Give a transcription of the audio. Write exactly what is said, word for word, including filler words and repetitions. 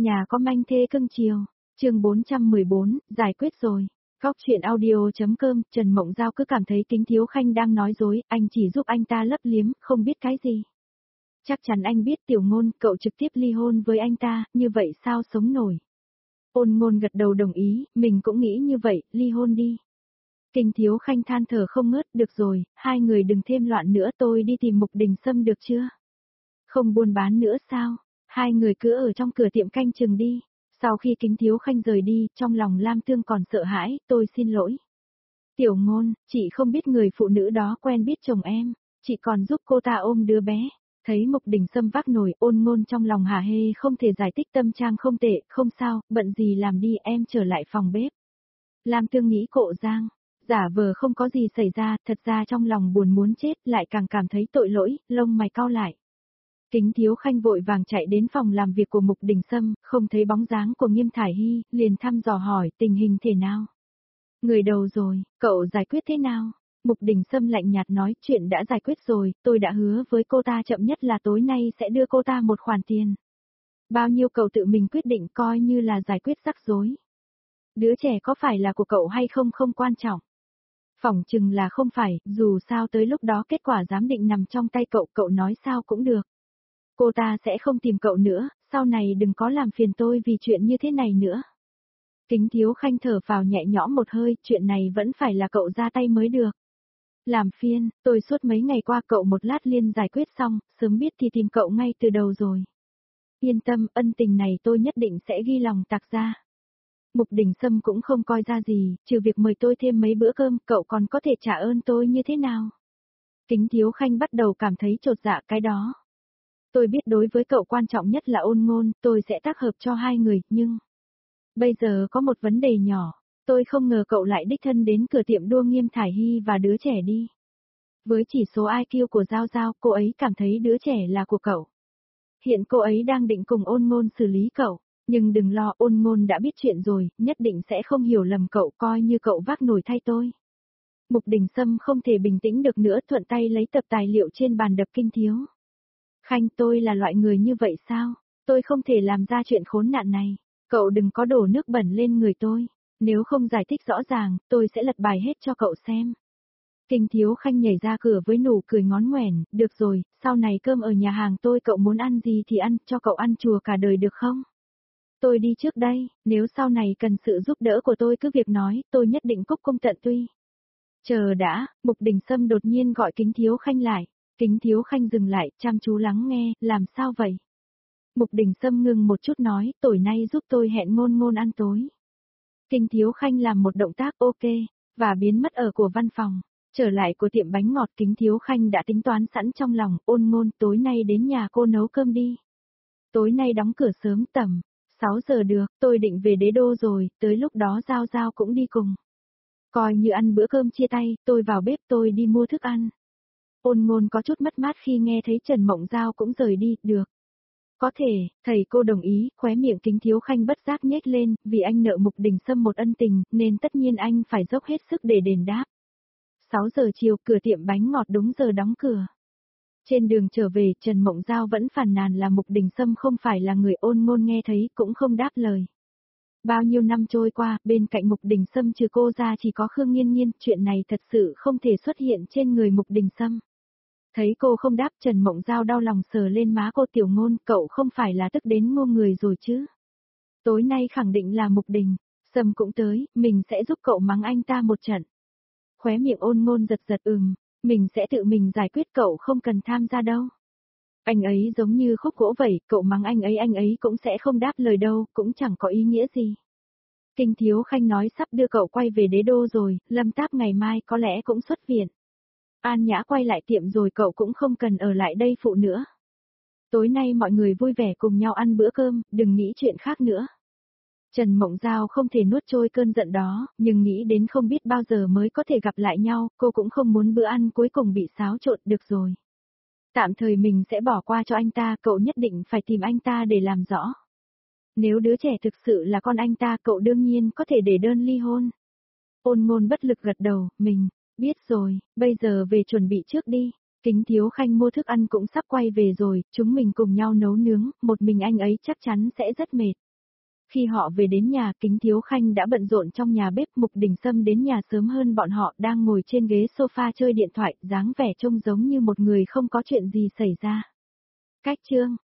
Nhà có manh thê cưng chiều, chương bốn trăm mười bốn, giải quyết rồi. Góc chuyện audio.com, Trần Mộng Giao cứ cảm thấy Kính Thiếu Khanh đang nói dối, anh chỉ giúp anh ta lấp liếm, không biết cái gì. Chắc chắn anh biết Tiểu Ngôn, cậu trực tiếp ly hôn với anh ta, như vậy sao sống nổi. Ôn Ngôn gật đầu đồng ý, mình cũng nghĩ như vậy, ly hôn đi. Kính Thiếu Khanh than thở không ngớt, được rồi, hai người đừng thêm loạn nữa, tôi đi tìm Mục Đình Sâm được chưa? Không buôn bán nữa sao? Hai người cứ ở trong cửa tiệm canh chừng đi. Sau khi Kính Thiếu Khanh rời đi, trong lòng Lam Tương còn sợ hãi, tôi xin lỗi. Tiểu Ngôn, chị không biết người phụ nữ đó quen biết chồng em, chị còn giúp cô ta ôm đứa bé. Thấy Mục Đình Sâm vác nồi, Ôn Ngôn trong lòng hả hê không thể giải thích, tâm trạng không tệ, không sao, bận gì làm đi, em trở lại phòng bếp. Lam Tương nghĩ cộ Giang, giả vờ không có gì xảy ra, thật ra trong lòng buồn muốn chết, lại càng cảm thấy tội lỗi, lông mày cau lại. Kính Thiếu Khanh vội vàng chạy đến phòng làm việc của Mục Đình Sâm, không thấy bóng dáng của Nghiêm Thải Hy, liền thăm dò hỏi tình hình thế nào. Người đầu rồi, cậu giải quyết thế nào? Mục Đình Sâm lạnh nhạt nói, chuyện đã giải quyết rồi, tôi đã hứa với cô ta chậm nhất là tối nay sẽ đưa cô ta một khoản tiền. Bao nhiêu cậu tự mình quyết định, coi như là giải quyết rắc rối. Đứa trẻ có phải là của cậu hay không không quan trọng. Phỏng chừng là không phải, dù sao tới lúc đó kết quả giám định nằm trong tay cậu, cậu nói sao cũng được. Cô ta sẽ không tìm cậu nữa, sau này đừng có làm phiền tôi vì chuyện như thế này nữa. Kính Thiếu Khanh thở vào nhẹ nhõm một hơi, chuyện này vẫn phải là cậu ra tay mới được. Làm phiền, tôi suốt mấy ngày qua cậu một lát liền giải quyết xong, sớm biết thì tìm cậu ngay từ đầu rồi. Yên tâm, ân tình này tôi nhất định sẽ ghi lòng tạc ra. Mục Đình Sâm cũng không coi ra gì, trừ việc mời tôi thêm mấy bữa cơm, cậu còn có thể trả ơn tôi như thế nào? Kính Thiếu Khanh bắt đầu cảm thấy chột dạ cái đó. Tôi biết đối với cậu quan trọng nhất là Ôn Ngôn, tôi sẽ tác hợp cho hai người, nhưng... Bây giờ có một vấn đề nhỏ, tôi không ngờ cậu lại đích thân đến cửa tiệm đua Nghiêm Thải Hy và đứa trẻ đi. Với chỉ số i kiu của Giao Giao, cô ấy cảm thấy đứa trẻ là của cậu. Hiện cô ấy đang định cùng Ôn Ngôn xử lý cậu, nhưng đừng lo, Ôn Ngôn đã biết chuyện rồi, nhất định sẽ không hiểu lầm cậu, coi như cậu vác nổi thay tôi. Mục Đình Sâm không thể bình tĩnh được nữa, thuận tay lấy tập tài liệu trên bàn đập Kinh Thiếu. Khanh, tôi là loại người như vậy sao? Tôi không thể làm ra chuyện khốn nạn này. Cậu đừng có đổ nước bẩn lên người tôi. Nếu không giải thích rõ ràng, tôi sẽ lật bài hết cho cậu xem. Kinh Thiếu Khanh nhảy ra cửa với nụ cười ngón ngoẻn, được rồi, sau này cơm ở nhà hàng tôi cậu muốn ăn gì thì ăn, cho cậu ăn chùa cả đời được không? Tôi đi trước đây, nếu sau này cần sự giúp đỡ của tôi cứ việc nói, tôi nhất định cúc cung tận tụy. Chờ đã, Mục Đình Sâm đột nhiên gọi Kính Thiếu Khanh lại. Kính Thiếu Khanh dừng lại, chăm chú lắng nghe, làm sao vậy? Mục Đình Sâm ngừng một chút nói, tối nay giúp tôi hẹn Ngôn Ngôn ăn tối. Kính Thiếu Khanh làm một động tác ok, và biến mất ở của văn phòng. Trở lại của tiệm bánh ngọt, Kính Thiếu Khanh đã tính toán sẵn trong lòng, Ôn Ngôn, tối nay đến nhà cô nấu cơm đi. Tối nay đóng cửa sớm tầm sáu giờ được, tôi định về Đế Đô rồi, tới lúc đó Giao Giao cũng đi cùng. Coi như ăn bữa cơm chia tay, tôi vào bếp tôi đi mua thức ăn. Ôn Ngôn có chút mất mát khi nghe thấy Trần Mộng Giao cũng rời đi, được. Có thể, thầy cô đồng ý, khóe miệng Kính Thiếu Khanh bất giác nhếch lên, vì anh nợ Mục Đình Sâm một ân tình, nên tất nhiên anh phải dốc hết sức để đền đáp. sáu giờ chiều, cửa tiệm bánh ngọt đúng giờ đóng cửa. Trên đường trở về, Trần Mộng Giao vẫn phàn nàn là Mục Đình Sâm không phải là người. Ôn Ngôn nghe thấy cũng không đáp lời. Bao nhiêu năm trôi qua, bên cạnh Mục Đình Sâm trừ cô ra chỉ có Khương Nghiên Nghiên, chuyện này thật sự không thể xuất hiện trên người Mục Đình Sâm. Thấy cô không đáp, Trần Mộng Giao đau lòng sờ lên má cô, Tiểu Ngôn, cậu không phải là tức đến ngô người rồi chứ? Tối nay khẳng định là Mục Đình Sâm cũng tới, mình sẽ giúp cậu mắng anh ta một trận. Khóe miệng Ôn Ngôn giật giật, ừm, mình sẽ tự mình giải quyết, cậu không cần tham gia đâu. Anh ấy giống như khúc gỗ vậy, cậu mắng anh ấy anh ấy cũng sẽ không đáp lời đâu, cũng chẳng có ý nghĩa gì. Kinh Thiếu Khanh nói sắp đưa cậu quay về Đế Đô rồi, Lâm Táp ngày mai có lẽ cũng xuất viện. An Nhã quay lại tiệm rồi, cậu cũng không cần ở lại đây phụ nữa. Tối nay mọi người vui vẻ cùng nhau ăn bữa cơm, đừng nghĩ chuyện khác nữa. Trần Mộng Giao không thể nuốt trôi cơn giận đó, nhưng nghĩ đến không biết bao giờ mới có thể gặp lại nhau, cô cũng không muốn bữa ăn cuối cùng bị xáo trộn. Được rồi. Tạm thời mình sẽ bỏ qua cho anh ta, cậu nhất định phải tìm anh ta để làm rõ. Nếu đứa trẻ thực sự là con anh ta, cậu đương nhiên có thể để đơn ly hôn. Ôn Ngôn bất lực gật đầu, mình biết rồi, bây giờ về chuẩn bị trước đi. Kính Thiếu Khanh mua thức ăn cũng sắp quay về rồi, chúng mình cùng nhau nấu nướng, một mình anh ấy chắc chắn sẽ rất mệt. Khi họ về đến nhà, Kính Thiếu Khanh đã bận rộn trong nhà bếp. Mục Đình Sâm đến nhà sớm hơn bọn họ, đang ngồi trên ghế sofa chơi điện thoại, dáng vẻ trông giống như một người không có chuyện gì xảy ra. Cách chương